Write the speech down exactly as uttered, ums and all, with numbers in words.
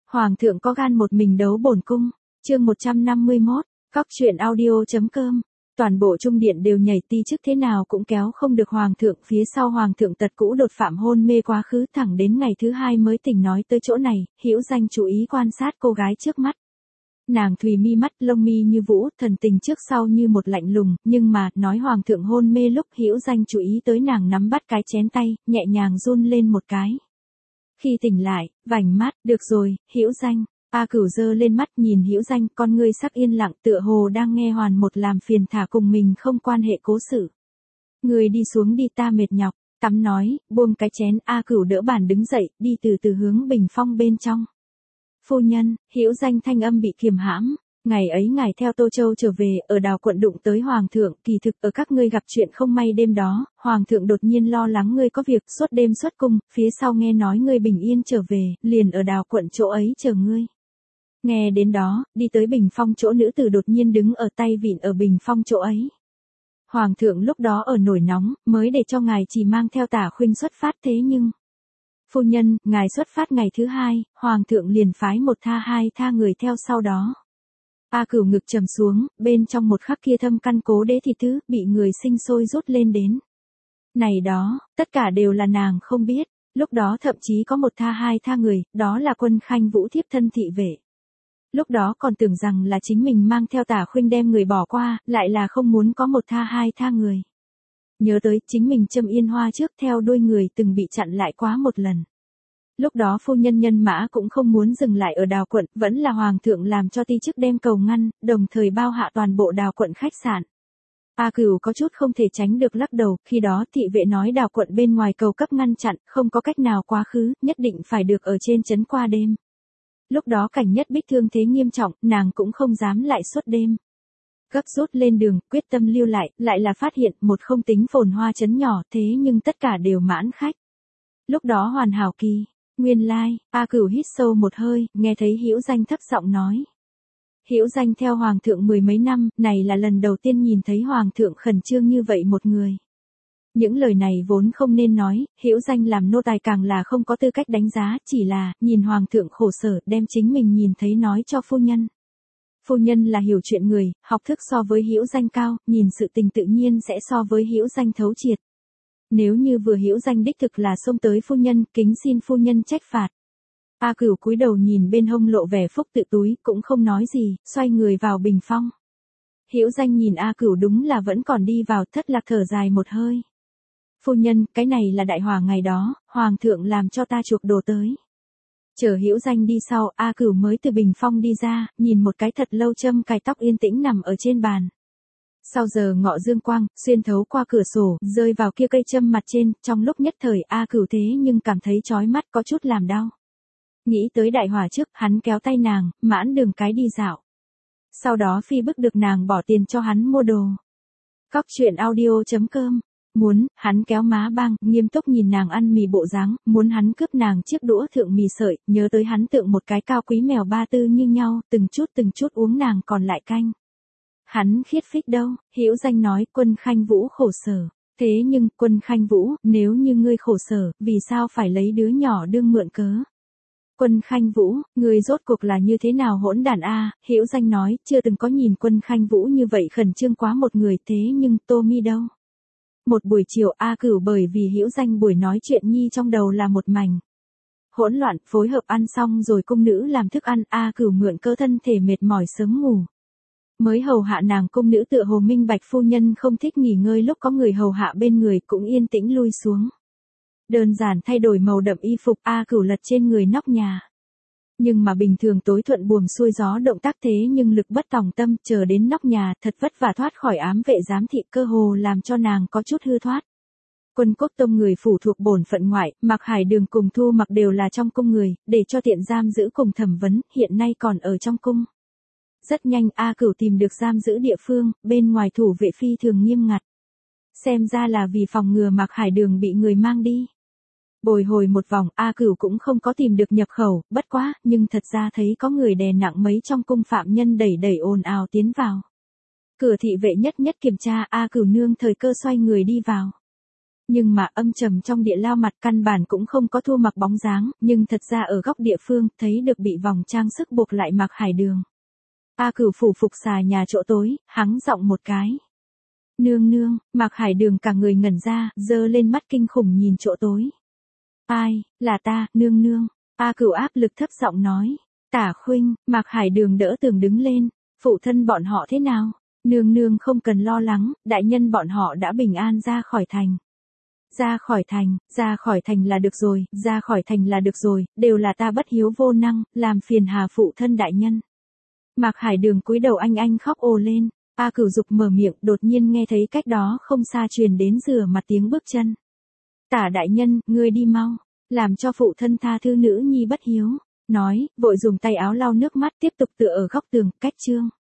Hoàng thượng có gan một mình đấu bổn cung. Chương một trăm năm mươi mốt, Cóc truyện audio.com. Toàn bộ trung điện đều nhảy ti chức thế nào cũng kéo không được hoàng thượng, phía sau hoàng thượng tật cũ đột phạm hôn mê quá khứ, thẳng đến ngày thứ hai mới tỉnh nói tới chỗ này. Hữu Danh chú ý quan sát cô gái trước mắt. Nàng thùy mi mắt, lông mi như vũ, thần tình trước sau như một lạnh lùng, nhưng mà, nói hoàng thượng hôn mê lúc Hữu Danh chú ý tới nàng nắm bắt cái chén tay, nhẹ nhàng run lên một cái. Khi tỉnh lại, vành mắt, được rồi, Hữu Danh. A Cửu giơ lên mắt nhìn Hữu Danh, con ngươi sắc yên lặng tựa hồ đang nghe hoàn một làm phiền thả cùng mình không quan hệ cố sự. Người đi xuống đi, ta mệt nhọc, tắm nói, buông cái chén. A Cửu đỡ bàn đứng dậy, đi từ từ hướng bình phong bên trong. Phu nhân, Hữu Danh thanh âm bị kiềm hãm. Ngày ấy ngài theo Tô Châu trở về, ở Đào quận đụng tới hoàng thượng, kỳ thực ở các ngươi gặp chuyện không may đêm đó, hoàng thượng đột nhiên lo lắng ngươi có việc, suốt đêm xuất cung, phía sau nghe nói ngươi bình yên trở về, liền ở Đào quận chỗ ấy chờ ngươi. Nghe đến đó, đi tới bình phong chỗ nữ tử đột nhiên đứng ở tay vịn ở bình phong chỗ ấy. Hoàng thượng lúc đó ở nổi nóng, mới để cho ngài chỉ mang theo Tả Khuynh xuất phát, thế nhưng... Phu nhân, ngài xuất phát ngày thứ hai, hoàng thượng liền phái một tha hai tha người theo sau đó. A Cửu ngực trầm xuống, bên trong một khắc kia thâm căn cố đế thì thứ, bị người sinh sôi rút lên đến. Này đó, tất cả đều là nàng không biết, lúc đó thậm chí có một tha hai tha người, đó là Quân Khanh Vũ thiếp thân thị vệ. Lúc đó còn tưởng rằng là chính mình mang theo Tả Khuynh đem người bỏ qua, lại là không muốn có một tha hai tha người. Nhớ tới chính mình châm yên hoa trước theo đuôi người từng bị chặn lại quá một lần. Lúc đó phu nhân nhân mã cũng không muốn dừng lại ở Đào quận, vẫn là hoàng thượng làm cho ti chức đem cầu ngăn, đồng thời bao hạ toàn bộ Đào quận khách sạn. A Cửu có chút không thể tránh được lắc đầu, khi đó thị vệ nói Đào quận bên ngoài cầu cấp ngăn chặn, không có cách nào quá khứ, nhất định phải được ở trên trấn qua đêm. Lúc đó Cảnh Nhất Bích thương thế nghiêm trọng, nàng cũng không dám lại suốt đêm. Gấp rút lên đường, quyết tâm lưu lại, lại là phát hiện một không tính phồn hoa trấn nhỏ, thế nhưng tất cả đều mãn khách. Lúc đó hoàn hảo kỳ, nguyên lai, A Cửu hít sâu một hơi, nghe thấy Hữu Danh thấp giọng nói. Hữu Danh theo hoàng thượng mười mấy năm, này là lần đầu tiên nhìn thấy hoàng thượng khẩn trương như vậy một người. Những lời này vốn không nên nói, Hữu Danh làm nô tài càng là không có tư cách đánh giá, chỉ là, nhìn hoàng thượng khổ sở, đem chính mình nhìn thấy nói cho phu nhân. Phu nhân là hiểu chuyện người, học thức so với Hữu Danh cao, nhìn sự tình tự nhiên sẽ so với Hữu Danh thấu triệt. Nếu như vừa Hữu Danh đích thực là xông tới phu nhân, kính xin phu nhân trách phạt. A Cửu cúi đầu nhìn bên hông lộ vẻ phúc tự túi, cũng không nói gì, xoay người vào bình phong. Hữu Danh nhìn A Cửu đúng là vẫn còn đi vào, thất lạc thở dài một hơi. Phu nhân, cái này là đại hỏa ngày đó, hoàng thượng làm cho ta chuộc đồ tới. Chờ Hữu Danh đi sau, A Cửu mới từ bình phong đi ra, nhìn một cái thật lâu châm cài tóc yên tĩnh nằm ở trên bàn. Sau giờ ngọ dương quang, xuyên thấu qua cửa sổ, rơi vào kia cây châm mặt trên, trong lúc nhất thời A Cửu thế nhưng cảm thấy chói mắt có chút làm đau. Nghĩ tới đại hỏa trước, hắn kéo tay nàng, mãn đường cái đi dạo. Sau đó phi bức được nàng bỏ tiền cho hắn mua đồ. Cóc truyện audio.com. Muốn, hắn kéo má băng, nghiêm túc nhìn nàng ăn mì bộ dáng, muốn hắn cướp nàng chiếc đũa thượng mì sợi, nhớ tới hắn tượng một cái cao quý mèo ba tư như nhau, từng chút từng chút uống nàng còn lại canh. Hắn khiết phích đâu, Hữu Danh nói, Quân Khanh Vũ khổ sở. Thế nhưng, Quân Khanh Vũ, nếu như ngươi khổ sở, vì sao phải lấy đứa nhỏ đương mượn cớ? Quân Khanh Vũ, ngươi rốt cuộc là như thế nào hỗn đản a? Hữu Danh nói, chưa từng có nhìn Quân Khanh Vũ như vậy khẩn trương quá một người, thế nhưng, Tô Mi đâu? Một buổi chiều A Cửu bởi vì Hữu Danh buổi nói chuyện nhi trong đầu là một mảnh hỗn loạn, phối hợp ăn xong rồi cung nữ làm thức ăn, A Cửu mượn cơ thân thể mệt mỏi sớm ngủ. Mới hầu hạ nàng cung nữ tựa hồ minh bạch phu nhân không thích nghỉ ngơi lúc có người hầu hạ bên người, cũng yên tĩnh lui xuống. Đơn giản thay đổi màu đậm y phục, A Cửu lật trên người nóc nhà. Nhưng mà bình thường tối thuận buồm xuôi gió động tác thế nhưng lực bất tòng tâm, chờ đến nóc nhà, thật vất vả thoát khỏi ám vệ giám thị, cơ hồ làm cho nàng có chút hư thoát. Quân Quốc Tông người phủ thuộc bổn phận ngoại, Mạc Hải Đường cùng Thu Mặc đều là trong cung người, để cho tiện giam giữ cùng thẩm vấn, hiện nay còn ở trong cung. Rất nhanh A Cửu tìm được giam giữ địa phương, bên ngoài thủ vệ phi thường nghiêm ngặt. Xem ra là vì phòng ngừa Mạc Hải Đường bị người mang đi. Bồi hồi một vòng, A Cửu cũng không có tìm được nhập khẩu, bất quá, nhưng thật ra thấy có người đè nặng mấy trong cung phạm nhân đẩy đẩy ồn ào tiến vào. Cửa thị vệ nhất nhất kiểm tra, A Cửu nương thời cơ xoay người đi vào. Nhưng mà âm trầm trong địa lao mặt căn bản cũng không có Thu Mặc bóng dáng, nhưng thật ra ở góc địa phương thấy được bị vòng trang sức buộc lại Mạc Hải Đường. A Cửu phủ phục xà nhà chỗ tối, hắng giọng một cái. Nương nương, Mạc Hải Đường cả người ngẩn ra, giơ lên mắt kinh khủng nhìn chỗ tối. Ai, là ta, nương nương. A Cửu áp lực thấp giọng nói. Tả Khuynh, Mạc Hải Đường đỡ tường đứng lên. Phụ thân bọn họ thế nào? Nương nương không cần lo lắng, đại nhân bọn họ đã bình an ra khỏi thành. Ra khỏi thành, ra khỏi thành là được rồi, ra khỏi thành là được rồi, đều là ta bất hiếu vô năng, làm phiền hà phụ thân đại nhân. Mạc Hải Đường cúi đầu anh anh khóc ồ lên. A Cửu dục mở miệng, đột nhiên nghe thấy cách đó không xa truyền đến rửa mặt tiếng bước chân. Tả đại nhân, ngươi đi mau, làm cho phụ thân tha thứ nữ nhi bất hiếu. Nói, vội dùng tay áo lau nước mắt tiếp tục tựa ở góc tường, cách chương.